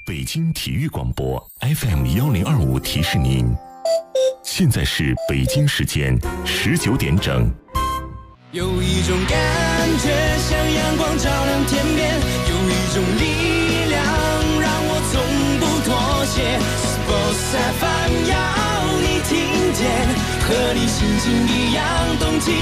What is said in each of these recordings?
北京体育广播 FM1025提示您，现在是北京时间19点整。 有一种感觉像阳光照亮天边，有一种力量让我从不妥协。Sports FM 要你听见，和你心情一样动起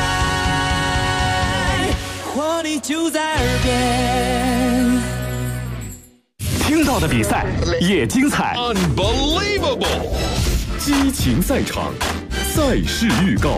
来，活力就在耳边。 听到的比赛也精彩 Unbelievable 激情赛场，赛事预告。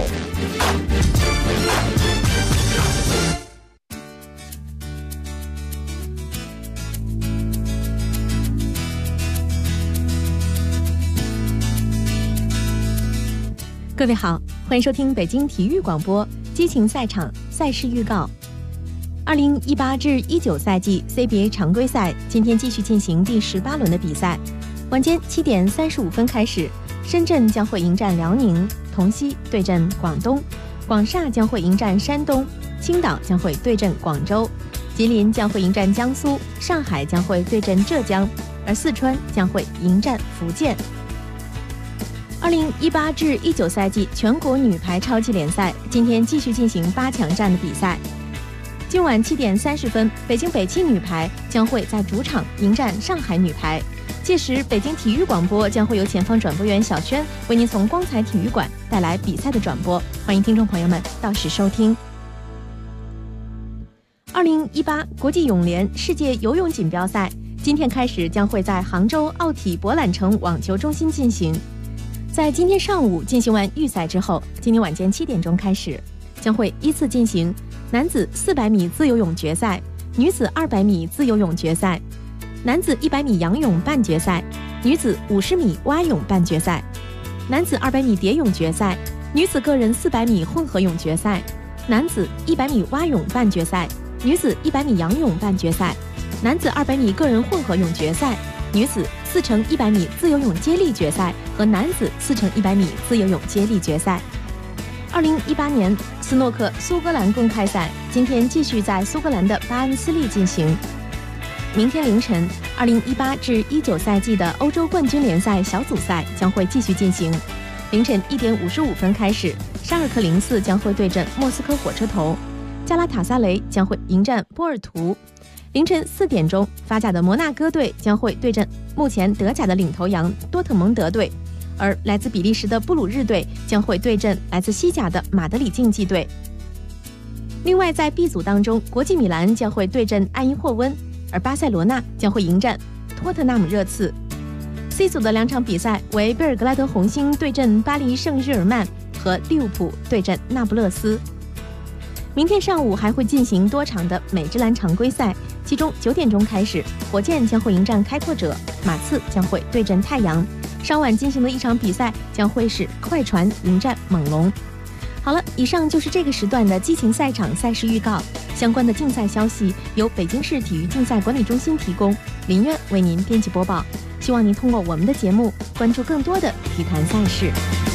各位好，欢迎收听北京体育广播激情赛场赛事预告。2018至19赛季 CBA 常规赛今天继续进行第18轮的比赛。晚间7点35分开始，深圳将会迎战辽宁，同曦对阵广东，广厦将会迎战山东，青岛将会对阵广州，吉林将会迎战江苏，上海将会对阵浙江，而四川将会迎战福建。2018至19赛季全国女排超级联赛今天继续进行8强战的比赛。今晚7点30分，北京北汽女排将会在主场迎战上海女排。届时，北京体育广播将会由前方转播员小轩为您从光彩体育馆带来比赛的转播，欢迎听众朋友们到时收听。2018国际泳联世界游泳锦标赛今天开始将会在杭州奥体博览城网球中心进行。在今天上午进行完预赛之后，今天晚间7点钟开始，将会依次进行男子400米自由泳决赛、女子200米自由泳决赛、男子100米仰泳半决赛、女子50米蛙泳半决赛、男子200米蝶泳决赛、女子个人400米混合泳决赛、男子100米蛙泳半决赛、女子100米仰泳半决赛、男子200米个人混合泳决赛、女子4×100米自由泳接力决赛和男子4×100米自由泳接力决赛。2018年斯诺克苏格兰公开赛今天继续在苏格兰的巴恩斯利进行。明天凌晨，2018至19赛季的欧洲冠军联赛小组赛将会继续进行。凌晨1点55分开始，沙尔克04将会对阵莫斯科火车头，加拉塔萨雷将会迎战波尔图。凌晨4点钟，法甲的摩纳哥队将会对阵目前德甲的领头羊多特蒙德队，而来自比利时的布鲁日队将会对阵来自西甲的马德里竞技队。另外，在 B 组当中，国际米兰将会对阵埃因霍温，而巴塞罗那将会迎战托特纳姆热刺。C 组的2场比赛为贝尔格拉德红星对阵巴黎圣日耳曼和利物浦对阵那不勒斯。明天上午还会进行多场的美职篮常规赛，其中9点钟开始，火箭将会迎战开拓者，马刺将会对阵太阳。稍晚进行的一场比赛将会是快船迎战猛龙。好了，以上就是这个时段的激情赛场赛事预告，相关的竞赛消息由北京市体育竞赛管理中心提供，林苑为您编辑播报。希望您通过我们的节目关注更多的体坛赛事。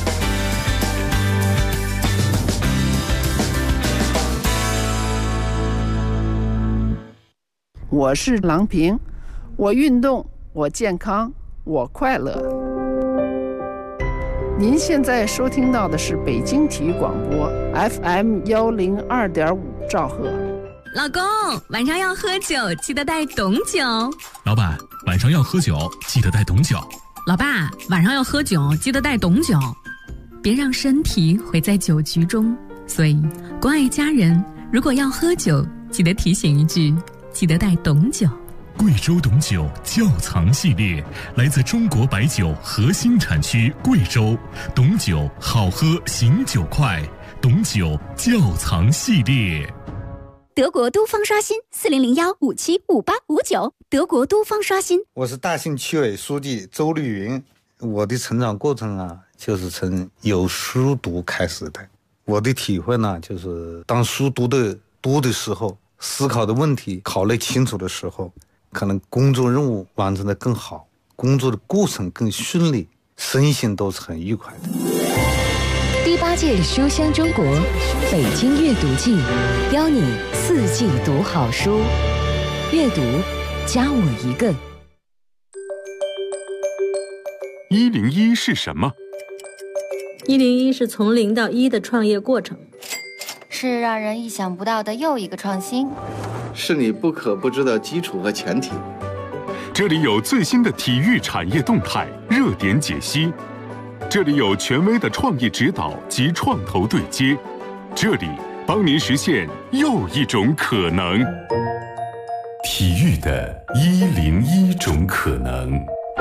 我是郎平，我运动，我健康，我快乐。您现在收听到的是北京体育广播 FM102.5兆赫。 老公，晚上要喝酒，记得带懂酒。 老板，晚上要喝酒，记得带懂酒。 老爸，晚上要喝酒，记得带懂酒。别让身体毁在酒局中。所以，关爱家人，如果要喝酒，记得提醒一句，记得带懂酒。 贵州董酒窖藏系列，来自中国白酒核心产区贵州，董酒好喝醒酒快，董酒窖藏系列。 德国都方刷新4001575859，德国都方刷新。 我是大兴区委书记周绿云。我的成长过程啊，就是从有书读开始的。我的体会呢，就是当书读的多的时候，思考的问题考虑清楚的时候，可能工作任务完成的更好，工作的过程更顺利，身心都是很愉快的。 第8届书香中国北京阅读季，邀你4季读好书，阅读加我一个。 101是什么 ？101是从0到1的创业过程， 是让人意想不到的又一个创新， 是你不可不知的基础和前提。 这里有最新的体育产业动态、热点解析，这里有权威的创意指导及创投对接，这里帮您实现又一种可能。 体育的101种可能。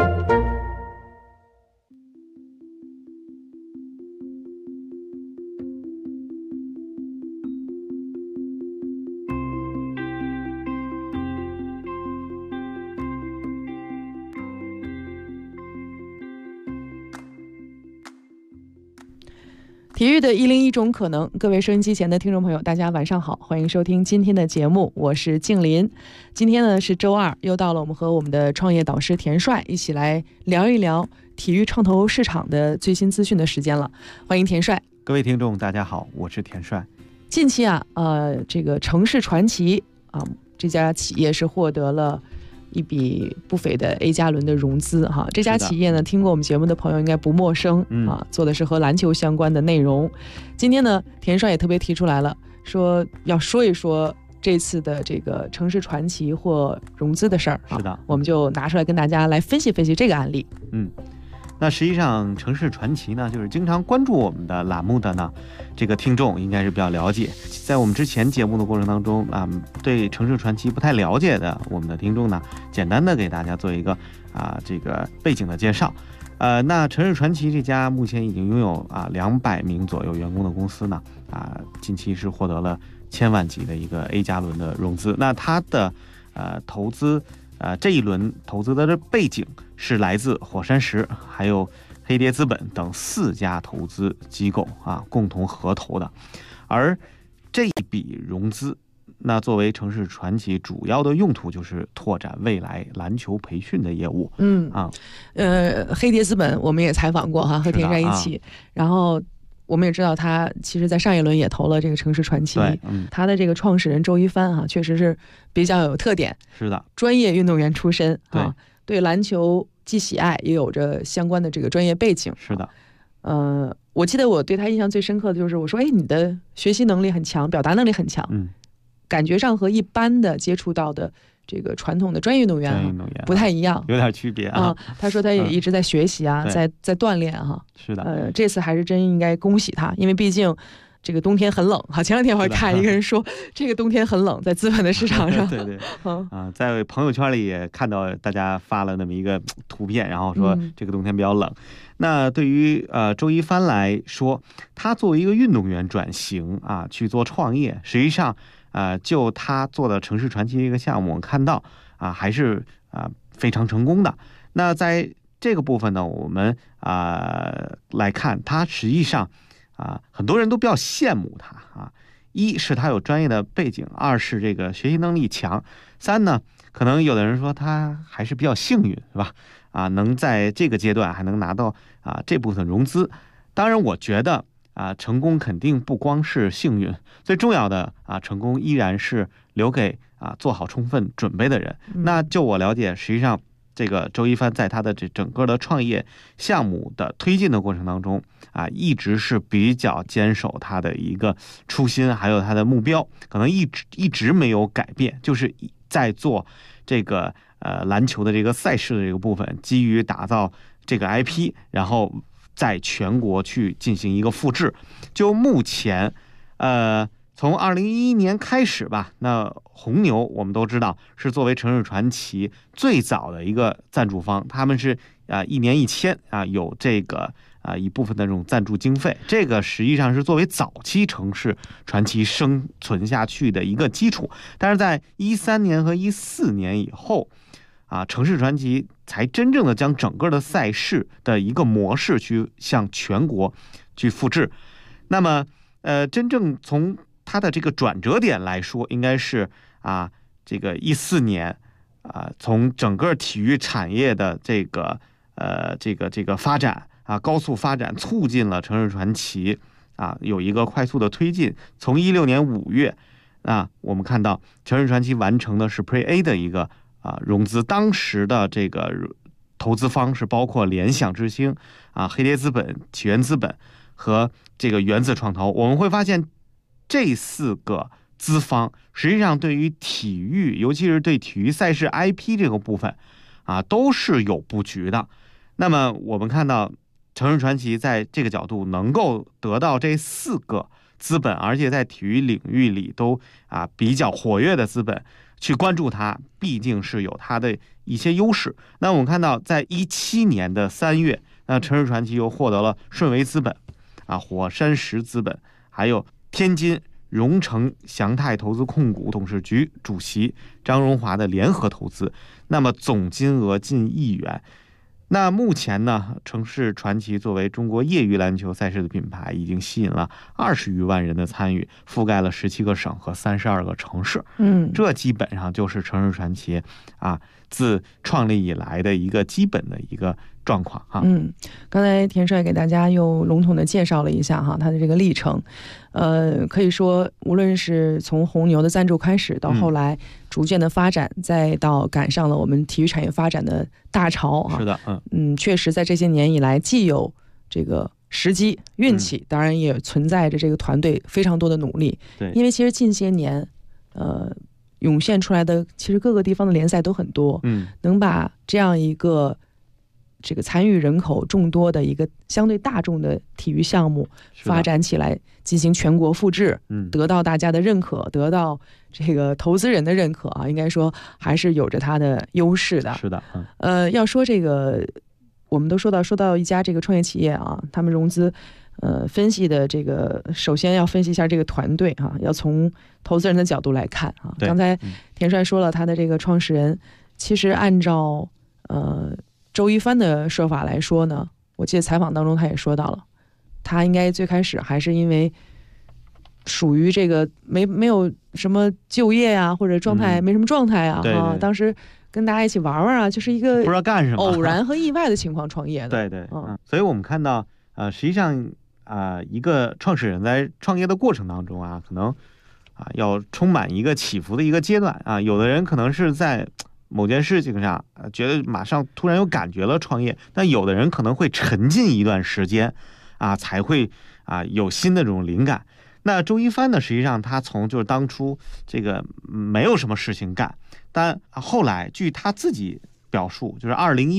体育的101种可能，各位收音机前的听众朋友，大家晚上好，欢迎收听今天的节目，我是静林。今天呢是周二，又到了我们和我们的创业导师田帅一起来聊一聊体育创投市场的最新资讯的时间了。欢迎田帅。 各位听众大家好，我是田帅。 近期这个城市传奇这家企业是获得了一笔不菲的 A 加轮的融资哈，这家企业呢，听过我们节目的朋友应该不陌生做的是和篮球相关的内容。今天呢，田帅也特别提出来了，说要说一说这次的这个城市传奇或融资的事儿。 是的， 我们就拿出来跟大家来分析分析这个案例。 那实际上城市传奇呢，就是经常关注我们的栏目的呢，这个听众应该是比较了解。在我们之前节目的过程当中对城市传奇不太了解的我们的听众呢，简单的给大家做一个这个背景的介绍。那城市传奇这家目前已经拥有200名左右员工的公司呢，近期是获得了1000万级的一个 A 加轮的融资。那它的投资这一轮投资的背景是来自火山石还有黑蝶资本等4家投资机构共同合投的。而这一笔融资，那作为城市传奇主要的用途就是拓展未来篮球培训的业务。 黑蝶资本我们也采访过和田帅一起，然后我们也知道他其实在上一轮也投了这个城市传奇。他的这个创始人周一帆确实是比较有特点， 是的， 专业运动员出身对篮球既喜爱也有着相关的这个专业背景。 是的， 我记得我对他印象最深刻的就是我说你的学习能力很强，表达能力很强，感觉上和一般的接触到的这个传统的专业运动员不太一样， 有点区别他说他也一直在学习在锻炼是的， 这次还是真应该恭喜他，因为毕竟这个冬天很冷前两天我还看一个人说这个冬天很冷，在资本的市场上对在朋友圈里也看到大家发了那么一个图片，然后说这个冬天比较冷。那对于周一帆来说，他作为一个运动员转型去做创业，实际上就他做的城市传奇这个项目，我们看到还是非常成功的。那在这个部分呢，我们来看，他实际上很多人都比较羡慕他一是他有专业的背景，二是这个学习能力强，三呢，可能有的人说他还是比较幸运，是吧？能在这个阶段还能拿到这部分融资。当然，我觉得成功肯定不光是幸运，最重要的成功依然是留给做好充分准备的人。那就我了解，实际上这个周一帆在他的这整个的创业项目的推进的过程当中一直是比较坚守他的一个初心，还有他的目标，可能一直没有改变，就是在做这个篮球的这个赛事的这个部分，基于打造这个 IP， 然后在全国去进行一个复制。就目前从2011年开始吧，那红牛我们都知道是作为城市传奇最早的一个赞助方，他们是1年1000有这个一部分的这种赞助经费，这个实际上是作为早期城市传奇生存下去的一个基础。但是在13年和14年以后城市传奇才真正的将整个的赛事的一个模式去向全国去复制。那么真正从它的这个转折点来说，应该是这个14年从整个体育产业的这个发展高速发展，促进了城市传奇有一个快速的推进。从16年5月我们看到城市传奇完成的是 Pre-A 的一个融资，当时的这投资方是包括联想之星啊、黑蝶资本、起源资本和这个原子创投。我们会发现这4个资方实际上对于体育，尤其是对体育赛事 IP 这个部分啊，都是有布局的。那么我们看到城市传奇在这个角度能够得到这4个资本，而且在体育领域里都比较活跃的资本去关注它，毕竟是有它的一些优势。那我们看到在17年的3月，那城市传奇又获得了顺为资本火山石资本还有天津荣成祥泰投资控股董事局主席张荣华的联合投资，那么总金额近1亿元。那目前呢，城市传奇作为中国业余篮球赛事的品牌，已经吸引了20余万人的参与，覆盖了17个省和32个城市。这基本上就是城市传奇自创立以来的一个基本的一个状况刚才田帅给大家又笼统的介绍了一下他的这个历程。可以说无论是从红牛的赞助开始，到后来逐渐的发展，再到赶上了我们体育产业发展的大潮是的， 确实在这些年以来，既有这个时机运气，当然也存在着这个团队非常多的努力。 对， 因为其实近些年涌现出来的其实各个地方的联赛都很多，能把这样一个这个参与人口众多的一个相对大众的体育项目发展起来，进行全国复制，得到大家的认可，得到这个投资人的认可应该说还是有着它的优势的。 是的， 要说这个，我们都说到一家这个创业企业他们融资，分析的这个首先要分析一下这个团队要从投资人的角度来看刚才田帅说了他的这个创始人，其实按照周一帆的说法来说呢，我记得采访当中他也说到了，他应该最开始还是因为属于这个没有什么就业或者状态没什么状态对当时跟大家一起玩玩就是一个不知道干什么偶然和意外的情况创业的。 对，所以我们看到实际上一个创始人在创业的过程当中可能要充满一个起伏的一个阶段有的人可能是在某件事情上觉得马上突然有感觉了创业，但有的人可能会沉浸一段时间才会有新的这种灵感。那周一帆呢，实际上他从就是当初这个没有什么事情干，但后来据他自己表述，就是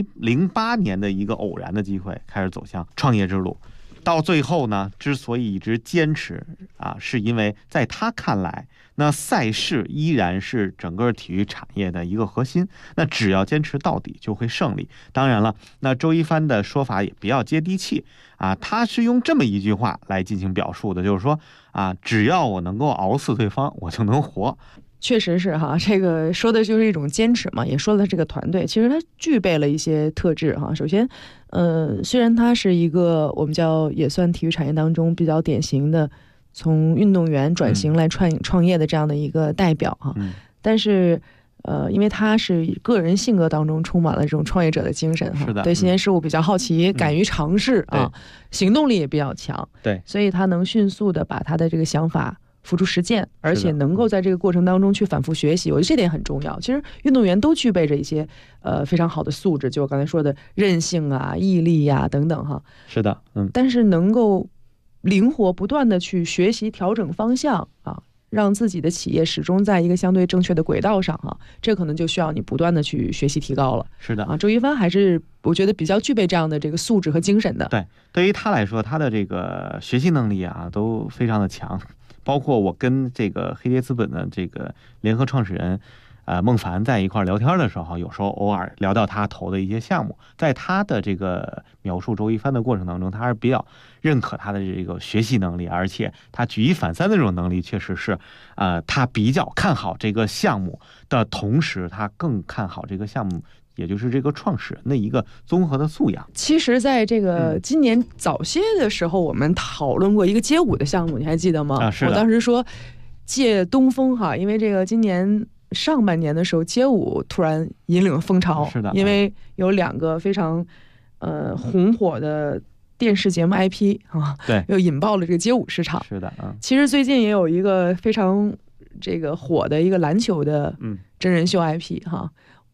2008年的一个偶然的机会开始走向创业之路，到最后呢之所以一直坚持是因为在他看来，那赛事依然是整个体育产业的一个核心，那只要坚持到底就会胜利。当然了，那周一帆的说法也比较接地气他是用这么一句话来进行表述的，就是说只要我能够熬死对方，我就能活。 确实是这个说的就是一种坚持嘛，也说了这个团队其实他具备了一些特质首先虽然他是一个我们也算体育产业当中比较典型的从运动员转型来创业的这样的一个代表但是因为他是个人性格当中充满了这种创业者的精神对新鲜事物比较好奇，敢于尝试行动力也比较强， 对， 所以他能迅速的把他的这个想法付诸实践，而且能够在这个过程当中去反复学习，我觉得这点很重要。其实运动员都具备着一些非常好的素质，就我刚才说的韧性毅力等等是的， 但是能够灵活不断的去学习调整方向让自己的企业始终在一个相对正确的轨道上这可能就需要你不断的去学习提高了。 是的周一帆还是我觉得比较具备这样的这个素质和精神的。 对，对于他来说，他的这个学习能力都非常的强。包括我跟这个黑蝶资本的这个联合创始人孟凡在一块聊天的时候，有时候偶尔聊到他投的一些项目，在他的这个描述周一帆的过程当中，他是比较认可他的这个学习能力，而且他举一反三的这种能力确实是他比较看好这个项目的同时，他更看好这个项目也就是这个创始人的一个综合的素养。 其实在这个今年早些的时候，我们讨论过一个街舞的项目，你还记得吗？ 是的。 我当时说借东风因为这个今年上半年的时候，街舞突然引领风潮。 是的。 因为有2个非常红火的电视节目 IP 对， 又引爆了这个街舞市场。 是的。 其实最近也有一个非常这个火的一个篮球的真人秀 IP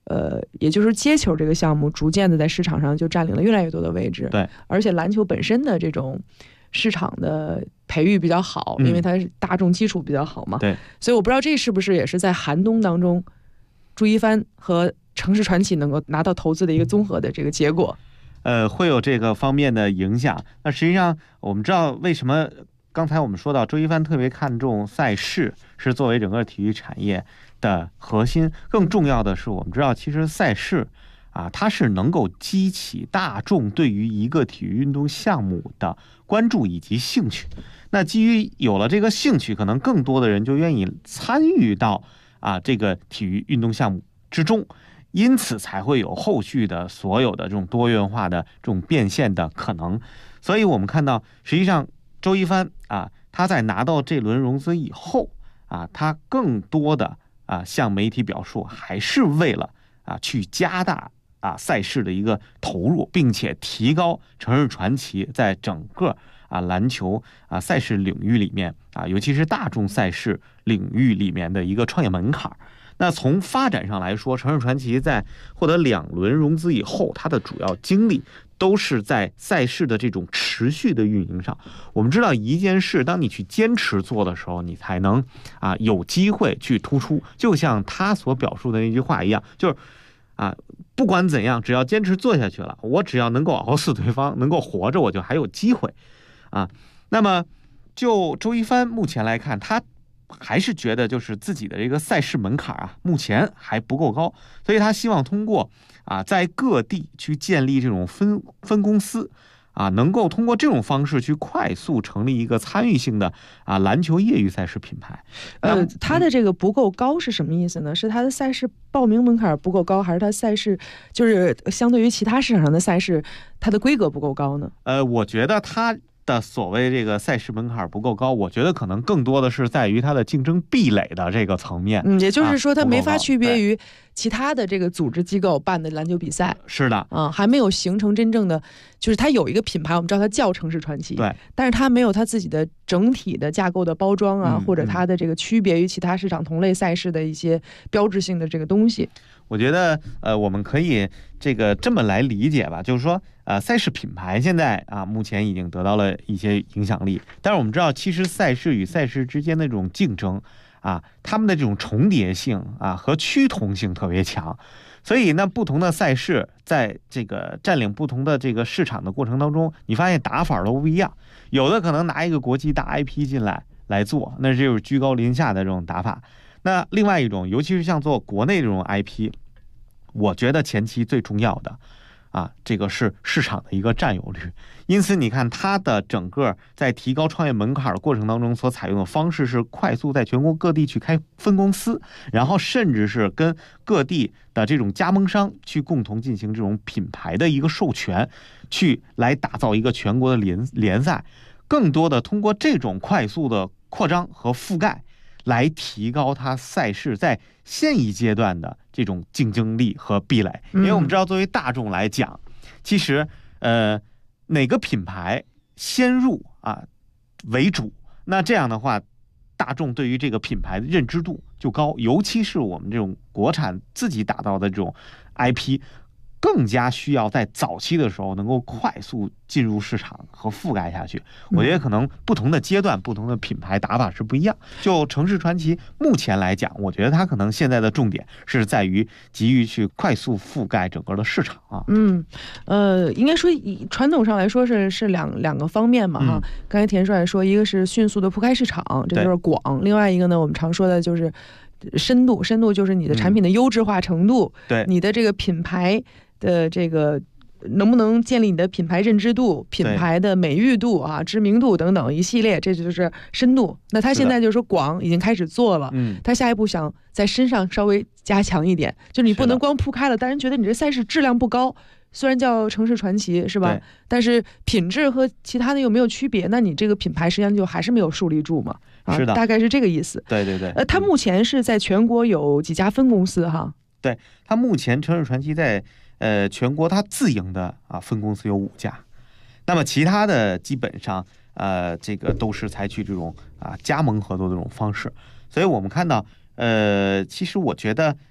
也就是接球这个项目逐渐的在市场上就占领了越来越多的位置。 对， 而且篮球本身的这种市场的培育比较好，因为它是大众基础比较好嘛。 对， 所以我不知道这是不是也是在寒冬当中，朱一帆和城市传奇能够拿到投资的一个综合的这个结果。 会有这个方面的影响。那实际上我们知道为什么刚才我们说到周一帆特别看重赛事是作为整个体育产业的核心，更重要的是我们知道其实赛事它是能够激起大众对于一个体育运动项目的关注以及兴趣。那基于有了这个兴趣，可能更多的人就愿意参与到这个体育运动项目之中，因此才会有后续的所有的这种多元化的这种变现的可能。所以我们看到实际上周一帆他在拿到这轮融资以后他更多的向媒体表述还是为了去加大赛事的一个投入，并且提高城市传奇在整个篮球赛事领域里面尤其是大众赛事领域里面的一个创业门槛。那从发展上来说，城市传奇在获得2轮融资以后，它的主要精力都是在赛事的这种持续的运营上。我们知道一件事，当你去坚持做的时候，你才能有机会去突出。就像他所表述的那句话一样，就是不管怎样，只要坚持做下去了，我只要能够熬死对方，能够活着，我就还有机会那么就周一帆目前来看，他还是觉得就是自己的这个赛事门槛目前还不够高，所以他希望通过在各地去建立这种分公司能够通过这种方式去快速成立一个参与性的篮球业余赛事品牌。 他的这个不够高是什么意思呢？是他的赛事报名门槛不够高，还是他赛事就是相对于其他市场上的赛事，它的规格不够高呢？ 我觉得他的所谓这个赛事门槛不够高，我觉得可能更多的是在于它的竞争壁垒的这个层面。 也就是说它没法区别于其他的这个组织机构办的篮球比赛。 是的， 还没有形成真正的，就是它有一个品牌，我们知道它叫城市传奇， 对， 但是它没有它自己的整体的架构的包装或者它的这个区别于其他市场同类赛事的一些标志性的这个东西。 我觉得我们可以这么来理解吧，就是说赛事品牌现在目前已经得到了一些影响力，但是我们知道其实赛事与赛事之间的这种竞争他们的这种重叠性和趋同性特别强，所以那不同的赛事在这个占领不同的这个市场的过程当中，你发现打法都不一样，有的可能拿一个国际大 IP 进来做，那就是居高临下的这种打法。那另外一种，尤其是像做国内这种 IP， 我觉得前期最重要的这个是市场的一个占有率。因此你看它的整个在提高创业门槛的过程当中所采用的方式是快速在全国各地去开分公司，然后甚至是跟各地的这种加盟商去共同进行这种品牌的一个授权，去来打造一个全国的联赛，更多的通过这种快速的扩张和覆盖来提高它赛事在现一阶段的这种竞争力和壁垒。因为我们知道作为大众来讲，其实哪个品牌先入为主，那这样的话大众对于这个品牌的认知度就高，尤其是我们这种国产自己打造的这种 IP，更加需要在早期的时候能够快速进入市场和覆盖下去。我觉得可能不同的阶段不同的品牌打法是不一样。就城市传奇目前来讲，我觉得它可能现在的重点是在于急于去快速覆盖整个的市场应该说以传统上来说是两个方面嘛哈。刚才田帅说，一个是迅速的铺开市场，这就是广；另外一个呢，我们常说的就是深度就是你的产品的优质化程度， 对你的这个品牌的这个能不能建立你的品牌认知度、品牌的美誉度知名度等等一系列，这就是深度。那他现在就是说广已经开始做了，他下一步想在身上稍微加强一点，就你不能光铺开了，但人觉得你这赛事质量不高，虽然叫城市传奇是吧？但是品质和其他的又没有区别，那你这个品牌实际上就还是没有树立住嘛。 是的， 大概是这个意思。 对对对。 他目前是在全国有几家分公司哈？ 对，他目前城市传奇在全国它自营的分公司有5家，那么其他的基本上这个都是采取这种加盟合作的这种方式。所以我们看到其实我觉得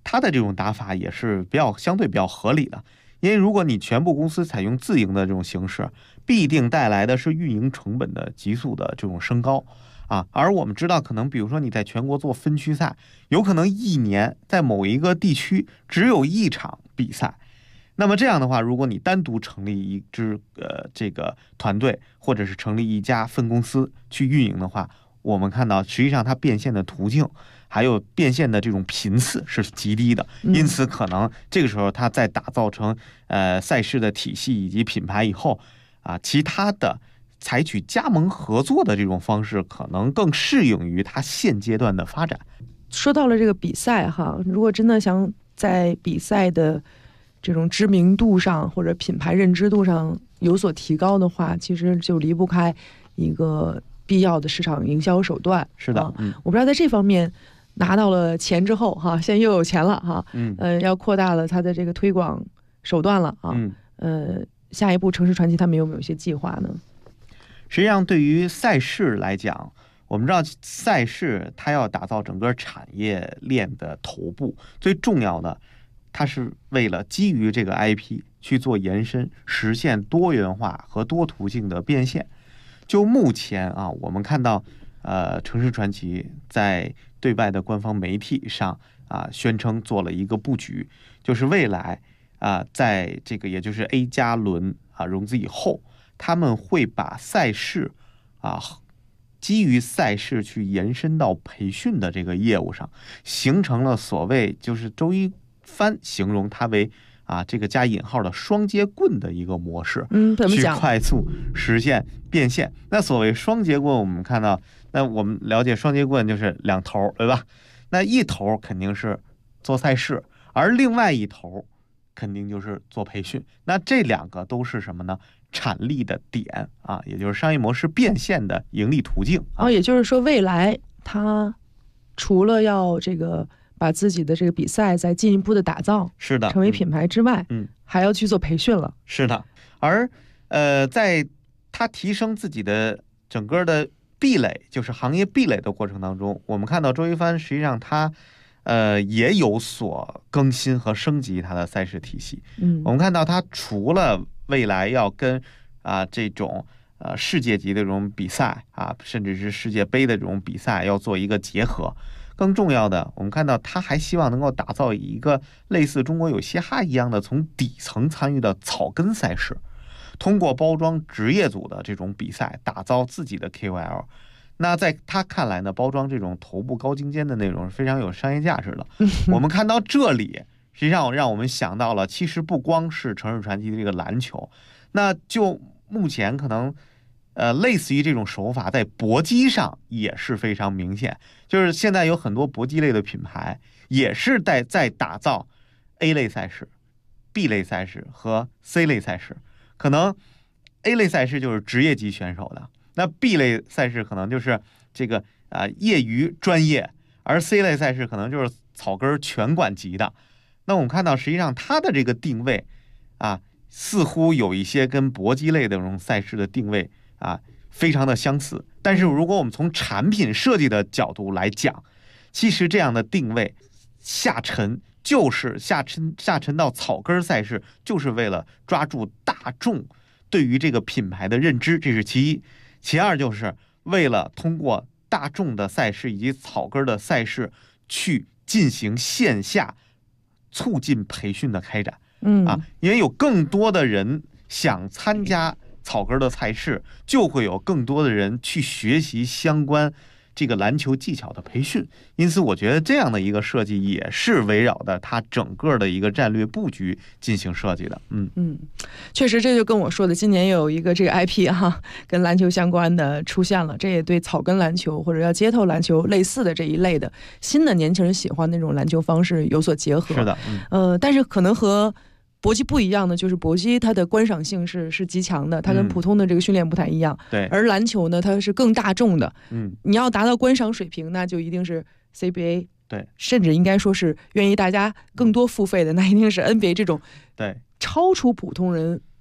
他的这种打法也是相对比较合理的。因为如果你全部公司采用自营的这种形式，必定带来的是运营成本的急速的这种升高啊。而我们知道，可能比如说你在全国做分区赛，有可能一年在某一个地区只有一场比赛。那么这样的话，如果你单独成立一支这个团队，或者是成立一家分公司去运营的话，我们看到实际上它变现的途径还有变现的这种频次是极低的，因此可能这个时候它在打造成赛事的体系以及品牌以后啊，其他的采取加盟合作的这种方式可能更适应于它现阶段的发展。 说到了这个比赛哈，如果真的想在比赛的这种知名度上或者品牌认知度上有所提高的话，其实就离不开一个必要的市场营销手段。 是的， 我不知道在这方面拿到了钱之后哈，现在又有钱了哈，要扩大了它的这个推广手段了啊，下一步城市传奇他们有没有一些计划呢？ 实际上，对于赛事来讲，我们知道赛事它要打造整个产业链的头部，最重要的，它是为了基于这个 IP 去做延伸，实现多元化和多途径的变现。就目前啊，我们看到城市传奇在对外的官方媒体上啊宣称做了一个布局，就是未来啊在这个也就是 A 加轮啊融资以后，他们会把赛事啊基于赛事去延伸到培训的这个业务上，形成了所谓就是周一帆形容它为这个加引号的双节棍的一个模式，去快速实现变现。那所谓双节棍，我们看到，那我们了解双节棍就是两头，对吧？那一头肯定是做赛事，而另外一头肯定就是做培训。那这两个都是什么呢？产力的点啊，也就是商业模式变现的盈利途径。 也就是说，未来它除了要这个把自己的这个比赛再进一步的打造， 是的， 成为品牌之外，还要去做培训了。 是的，而在它提升自己的整个的壁垒，就是行业壁垒的过程当中，我们看到周一帆实际上它也有所更新和升级它的赛事体系。我们看到它除了未来要跟这种世界级的这种比赛甚至是世界杯的这种比赛要做一个结合。更重要的，我们看到他还希望能够打造一个类似中国有嘻哈一样的从底层参与的草根赛事，通过包装职业组的这种比赛，打造自己的 KOL。那在他看来呢，包装这种头部高精尖的内容是非常有商业价值的。我们看到这里，实际上让我们想到了，其实不光是城市传奇的这个篮球，那就目前可能类似于这种手法在搏击上也是非常明显，就是现在有很多搏击类的品牌也是在打造 A 类赛事、B 类赛事和 C 类赛事。可能 A 类赛事就是职业级选手的，那 B 类赛事可能就是这个业余专业，而 C 类赛事可能就是草根拳馆级的。那我们看到实际上它的这个定位似乎有一些跟搏击类的这种赛事的定位非常的相似，但是如果我们从产品设计的角度来讲，其实这样的定位下沉到草根赛事，就是为了抓住大众对于这个品牌的认知，这是其一。其二就是为了通过大众的赛事以及草根的赛事去进行线下促进培训的开展。因为有更多的人想参加草根的赛事，就会有更多的人去学习相关这个篮球技巧的培训。因此我觉得这样的一个设计也是围绕的它整个的一个战略布局进行设计的。 确实，这就跟我说的今年有一个这个 IP 跟篮球相关的出现了，这也对草根篮球或者要街头篮球类似的这一类的新的年轻人喜欢那种篮球方式有所结合。 是的， 但是可能和搏击不一样的就是搏击它的观赏性是极强的，它跟普通的这个训练不太一样。 对， 而篮球呢，它是更大众的。你要达到观赏水平，那就一定是 CBA。 对， 甚至应该说是愿意大家更多付费的，那一定是 NBA 这种对超出普通人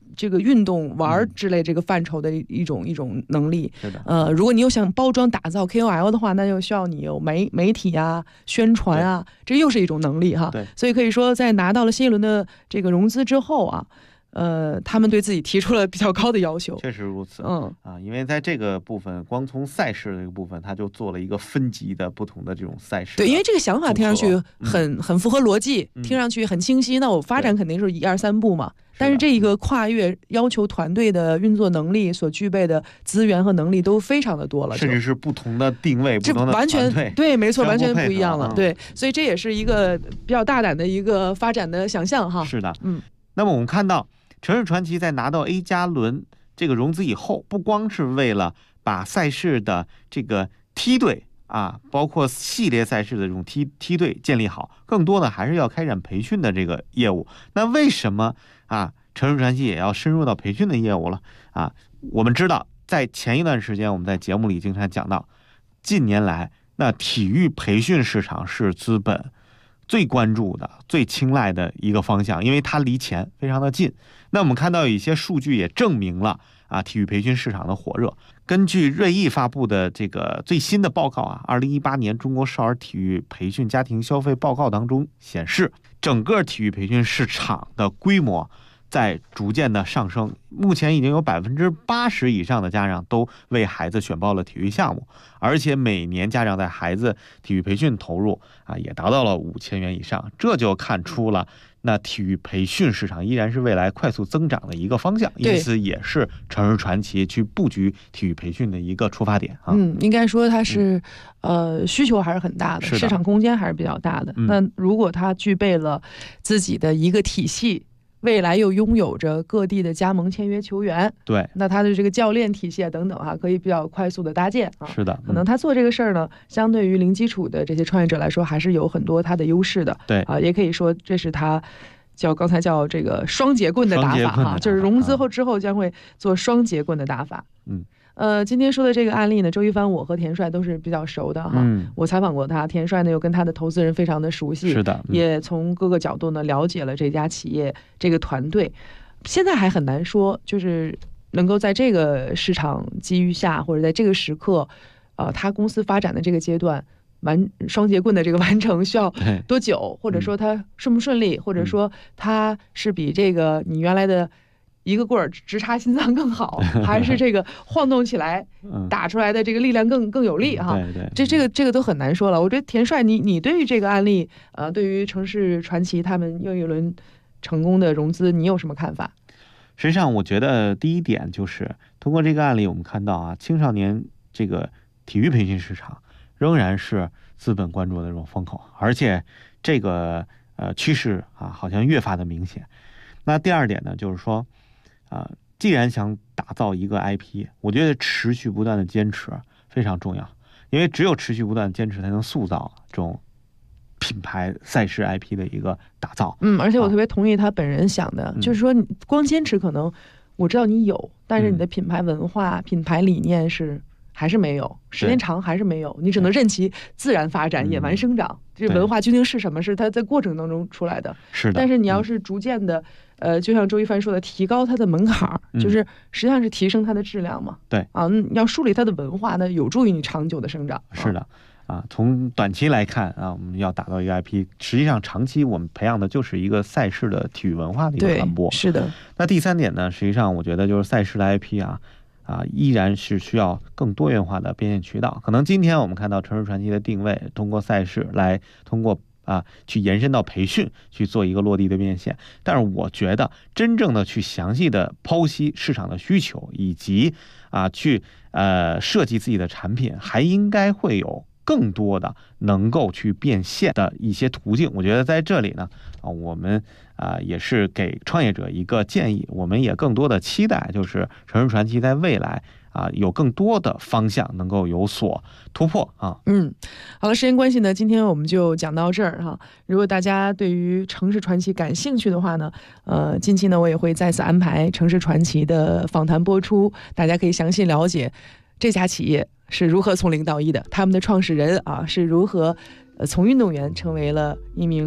这个运动玩之类这个范畴的一种能力。 是的， 如果你又想包装打造 KOL 的话，那就需要你有媒体啊、宣传啊，这又是一种能力哈。 对， 所以可以说，在拿到了新一轮的这个融资之后啊。他们对自己提出了比较高的要求， 确实如此。因为在这个部分，光从赛事这个部分，他就做了一个分级的不同的这种赛事。 对，因为这个想法听上去很符合逻辑，听上去很清晰。那我发展肯定是1、2、3步嘛。但是这一个跨越要求团队的运作能力所具备的资源和能力都非常的多了， 甚至是不同的定位， 这完全对，没错，完全不一样了。对，所以这也是一个比较大胆的一个发展的想象哈。 是的，那么我们看到。城市传奇在拿到 A 加轮这个融资以后，不光是为了把赛事的这个梯队包括系列赛事的这种梯队建立好，更多的还是要开展培训的这个业务。那为什么城市传奇也要深入到培训的业务了我们知道，在前一段时间我们在节目里经常讲到，近年来那体育培训市场是资本最关注的、最青睐的一个方向，因为它离钱非常的近。那我们看到有一些数据也证明了体育培训市场的火热。根据瑞意发布的这个最新的报告2018年中国少儿体育培训家庭消费报告当中显示，整个体育培训市场的规模在逐渐的上升，目前已经有80%以上的家长都为孩子选报了体育项目，而且每年家长在孩子体育培训投入也达到了5000元以上，这就看出了那体育培训市场依然是未来快速增长的一个方向，因此也是城市传奇去布局体育培训的一个出发点应该说它是需求还是很大的，市场空间还是比较大的。那如果它具备了自己的一个体系，未来又拥有着各地的加盟签约球员， 对， 那他的这个教练体系等等可以比较快速的搭建是的， 可能他做这个事儿呢，相对于零基础的这些创业者来说，还是有很多他的优势的。 对也可以说这是他刚才叫这个双节棍的打法就是融资之后将会做双节棍的打法。今天说的这个案例呢，周一帆我和田帅都是比较熟的我采访过他，田帅呢又跟他的投资人非常的熟悉， 是的， 也从各个角度呢了解了这家企业这个团队。现在还很难说，就是能够在这个市场机遇下，或者在这个时刻，他公司发展的这个阶段，双节棍的这个完成需要多久，或者说他顺不顺利，或者说他是比这个你原来的一个棍儿直插心脏更好，还是这个晃动起来打出来的这个力量更有力这个都很难说了。我觉得田帅，你对于这个案例，对于城市传奇他们又一轮成功的融资，你有什么看法？ 实际上，我觉得第一点就是通过这个案例，我们看到青少年这个体育培训市场仍然是资本关注的这种风口，而且这个趋势好像越发的明显。那第二点呢，就是说既然想打造一个 IP， 我觉得持续不断的坚持非常重要，因为只有持续不断的坚持，才能塑造这种品牌赛事 IP 的一个打造。 而且我特别同意他本人想的，就是说你光坚持可能我知道你有，但是你的品牌文化、品牌理念还是没有，时间长还是没有，你只能任其自然发展、野蛮生长。这文化究竟是什么？是它在过程当中出来的。 是的。 但是你要是逐渐的，就像周一帆说的，提高它的门槛，就是实际上是提升它的质量嘛。 对。 要树立它的文化，那有助于你长久的生长。 是的。从短期来看我们要打造一个 IP， 实际上长期我们培养的就是一个赛事的体育文化的一个传播。 是的。 那第三点呢，实际上我觉得就是赛事的 IP 依然是需要更多元化的变现渠道。可能今天我们看到城市传奇的定位，通过赛事来通过去延伸到培训，去做一个落地的变现。但是我觉得真正的去详细的剖析市场的需求，以及去设计自己的产品，还应该会有更多的能够去变现的一些途径。我觉得在这里呢，我们也是给创业者一个建议，我们也更多的期待，就是城市传奇在未来有更多的方向能够有所突破好了，时间关系呢，今天我们就讲到这儿如果大家对于城市传奇感兴趣的话呢，近期呢我也会再次安排城市传奇的访谈播出，大家可以详细了解这家企业是如何从0到1的，他们的创始人是如何从运动员成为了一名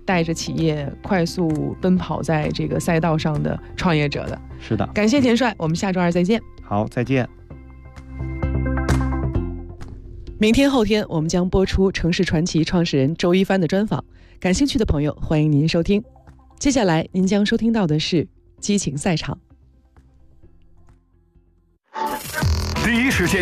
带着企业快速奔跑在这个赛道上的创业者的。 是的， 感谢田帅，我们下周2再见。 好，再见。 明天后天我们将播出城市传奇创始人周一帆的专访，感兴趣的朋友欢迎您收听。接下来您将收听到的是激情赛场。 第一时间